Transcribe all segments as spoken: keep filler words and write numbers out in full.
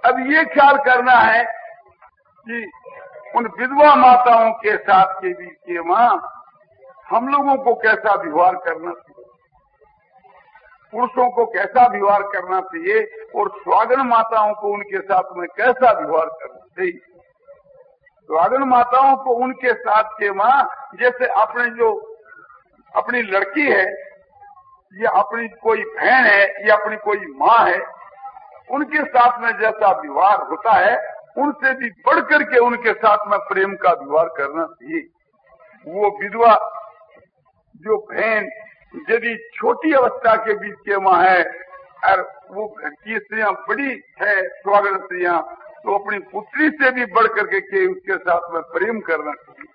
अब ये ख्याल करना है कि उन विधवा माताओं के साथ के बीच के मां हम लोगों को कैसा व्यवहार करना चाहिए, पुरुषों को कैसा व्यवहार करना चाहिए और स्वागन माताओं को उनके साथ में कैसा व्यवहार करना चाहिए। स्वागन माताओं को उनके साथ के मां जैसे अपने जो अपनी लड़की है या अपनी कोई बहन है या अपनी कोई माँ है, उनके साथ में जैसा व्यवहार होता है उनसे भी बढ़ करके उनके साथ में प्रेम का व्यवहार करना चाहिए। वो विधवा जो बहन यदि छोटी अवस्था के बीच के माँ है और वो घर की स्त्रियां बड़ी है स्वागन स्त्रियां, तो अपनी पुत्री से भी बढ़ करके के उसके साथ में प्रेम करना चाहिए।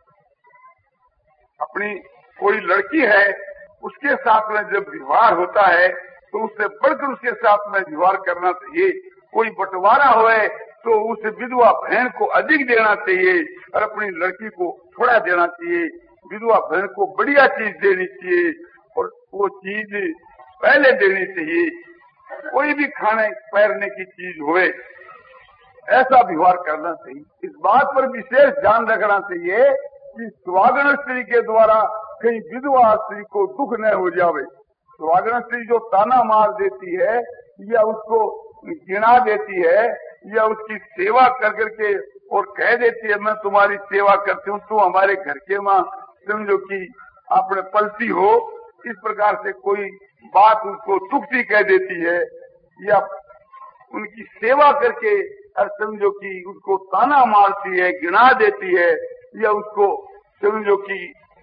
अपनी कोई लड़की है उसके साथ में जब व्यवहार होता है तो उससे बढ़कर उसके साथ में व्यवहार करना चाहिए। कोई बंटवारा होए तो उस विधवा बहन को अधिक देना चाहिए और अपनी लड़की को थोड़ा देना चाहिए। विधवा बहन को बढ़िया चीज देनी चाहिए और वो चीज पहले देनी चाहिए। कोई भी खाने पहनने की चीज होए ऐसा व्यवहार करना चाहिए। इस बात पर विशेष ध्यान रखना चाहिए कि स्वागन स्त्री के द्वारा कहीं विधवा स्त्री को दुख न हो जावे। स्वागन स्त्री जो ताना मार देती है या उसको गिना देती है या उसकी सेवा कर करके और कह देती है मैं तुम्हारी सेवा करती हूँ, तुम हमारे घर के माँ समझो कि आपने पलती हो, इस प्रकार से कोई बात उसको दुखती कह देती है या उनकी सेवा करके और समझो कि उसको ताना मारती है, गिना देती है या उसको समझो कि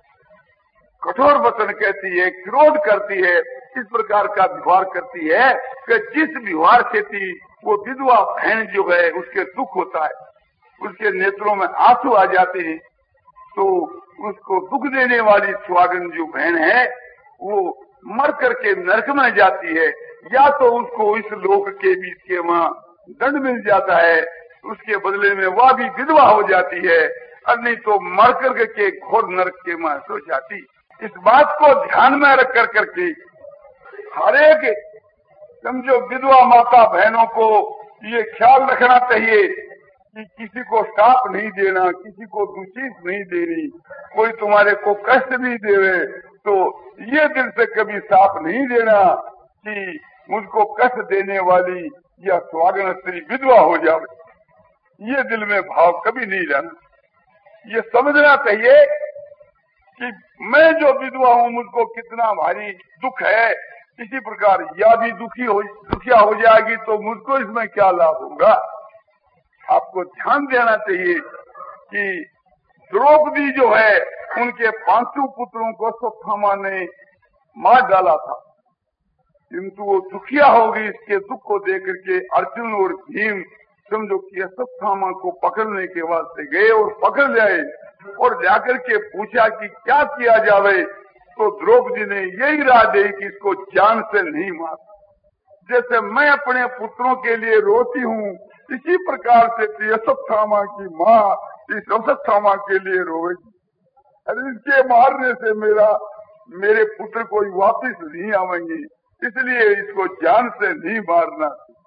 कठोर वचन कहती है, क्रोध करती है, इस प्रकार का व्यवहार करती है कि जिस व्यवहार से थी वो विधवा बहन जो है उसके दुख होता है, उसके नेत्रों में आंसू आ जाते हैं। तो उसको दुख देने वाली स्वागन जो बहन है वो मर करके नरक में जाती है, या तो उसको इस लोक के बीच के वहाँ दंड मिल जाता है, उसके बदले में वह भी विधवा हो जाती है, और नहीं तो मर करके के घोर नरक के में सो जाती। इस बात को ध्यान में रख कर करके हरेक समझो विधवा माता बहनों को ये ख्याल रखना चाहिए कि किसी को शाप नहीं देना, किसी को दूषित नहीं देनी। कोई तुम्हारे को कष्ट भी देवे तो ये दिल से कभी शाप नहीं देना कि मुझको कष्ट देने वाली या स्वागन स्त्री विधवा हो जावे। ये दिल में भाव कभी नहीं रहना। ये समझना चाहिए कि मैं जो विधवा हूँ मुझको कितना भारी दुख है, इसी प्रकार या भी दुखी हो दुखिया हो जाएगी तो मुझको इसमें क्या लाभ होगा। आपको ध्यान देना चाहिए कि द्रौपदी जो है उनके पांचों पुत्रों को अश्वत्थामा ने मार डाला था, किंतु वो दुखिया हो गई। इसके दुख को देख करके अर्जुन और भीम समझो कि अश्वत्थामा को पकड़ने के वास्ते गए और पकड़ जाए और जाकर के पूछा कि क्या किया जावे, तो द्रौपदी ने यही राय दी कि इसको जान से नहीं मार। जैसे मैं अपने पुत्रों के लिए रोती हूँ इसी प्रकार से अश्वत्थामा की माँ इस अश्वत्थामा के लिए रोएगी। अरे इसके मारने से मेरा मेरे पुत्र कोई वापिस नहीं आवेंगे, इसलिए इसको जान से नहीं मारना।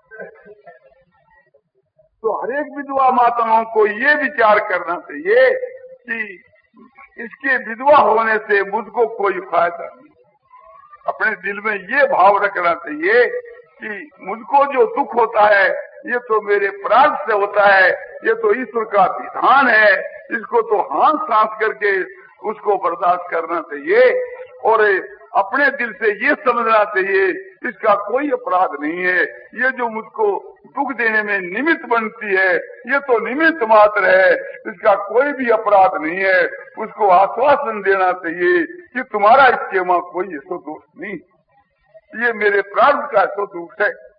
तो हरेक विधवा माताओं को ये विचार करना चाहिए कि इसके विधवा होने से मुझको कोई फायदा नहीं। अपने दिल में ये भाव रखना चाहिए कि मुझको जो दुख होता है ये तो मेरे प्रार्थ से होता है, ये तो ईश्वर का विधान है, इसको तो हाथ सांस करके उसको बर्दाश्त करना चाहिए और अपने दिल से ये समझना चाहिए इसका कोई अपराध नहीं है। ये जो मुझको दुख देने में निमित्त बनती है ये तो निमित्त मात्र है, इसका कोई भी अपराध नहीं है। उसको आश्वासन देना चाहिए कि तुम्हारा इसके मां कोई ऐसा दोष नहीं, ये मेरे प्रार्थ का ऐसा दोष है।